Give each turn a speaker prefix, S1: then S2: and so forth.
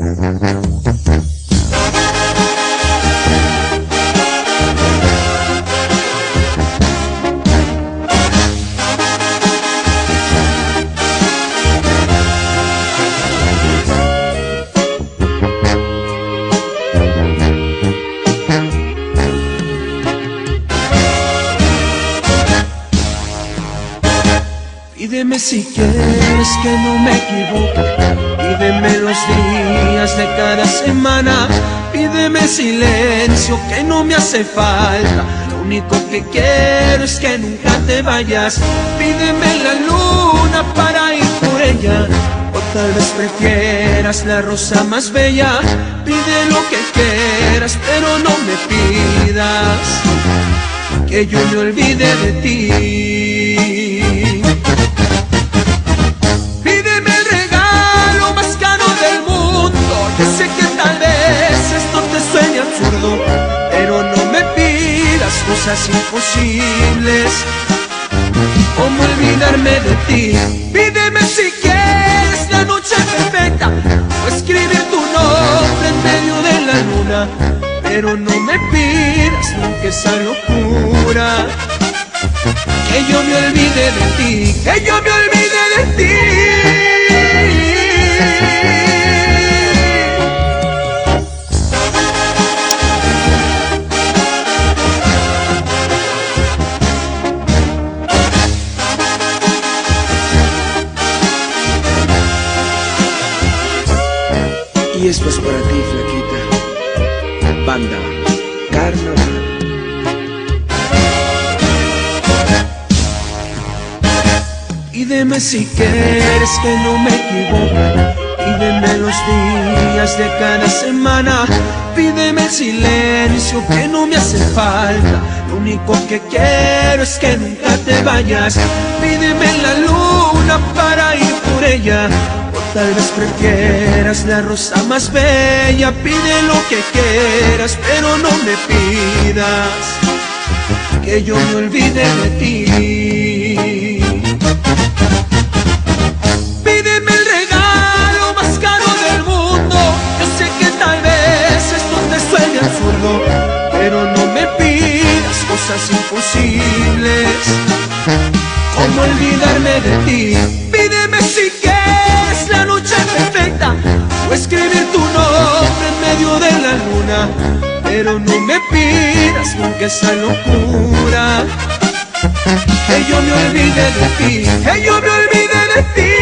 S1: Pídeme si quieres que no me equivoque, pídeme los días de cada semana, pídeme silencio que no me hace falta, lo único que quiero es que nunca te vayas. Pídeme la luna para ir por ella, o tal vez prefieras la rosa más bella. Pide lo que quieras, pero no me pidas que yo me olvide de ti. Sé que tal vez esto te suene absurdo, pero no me pidas cosas imposibles, como olvidarme de ti. Pídeme si quieres la noche perfecta, o escribir tu nombre en medio de la luna, pero no me pidas nunca esa locura, que yo me olvide de ti, que yo me olvide de ti. Y esto es para ti, flaquita, banda Carnaval. Pídeme si quieres que no me equivoque, pídeme los días de cada semana, pídeme el silencio que no me hace falta, lo único que quiero es que nunca te vayas. Pídeme la luna para ir por ella, tal vez prefieras la rosa más bella. Pide lo que quieras, pero no me pidas que yo me olvide de ti. Pídeme el regalo más caro del mundo. Yo sé que tal vez esto te suene absurdo, pero no me pidas cosas imposibles, como olvidarme de ti. Pídeme si quieres la noche perfecta, o escribir tu nombre en medio de la luna, pero no me pidas nunca esa locura, que yo me olvide de ti, que yo me olvide de ti.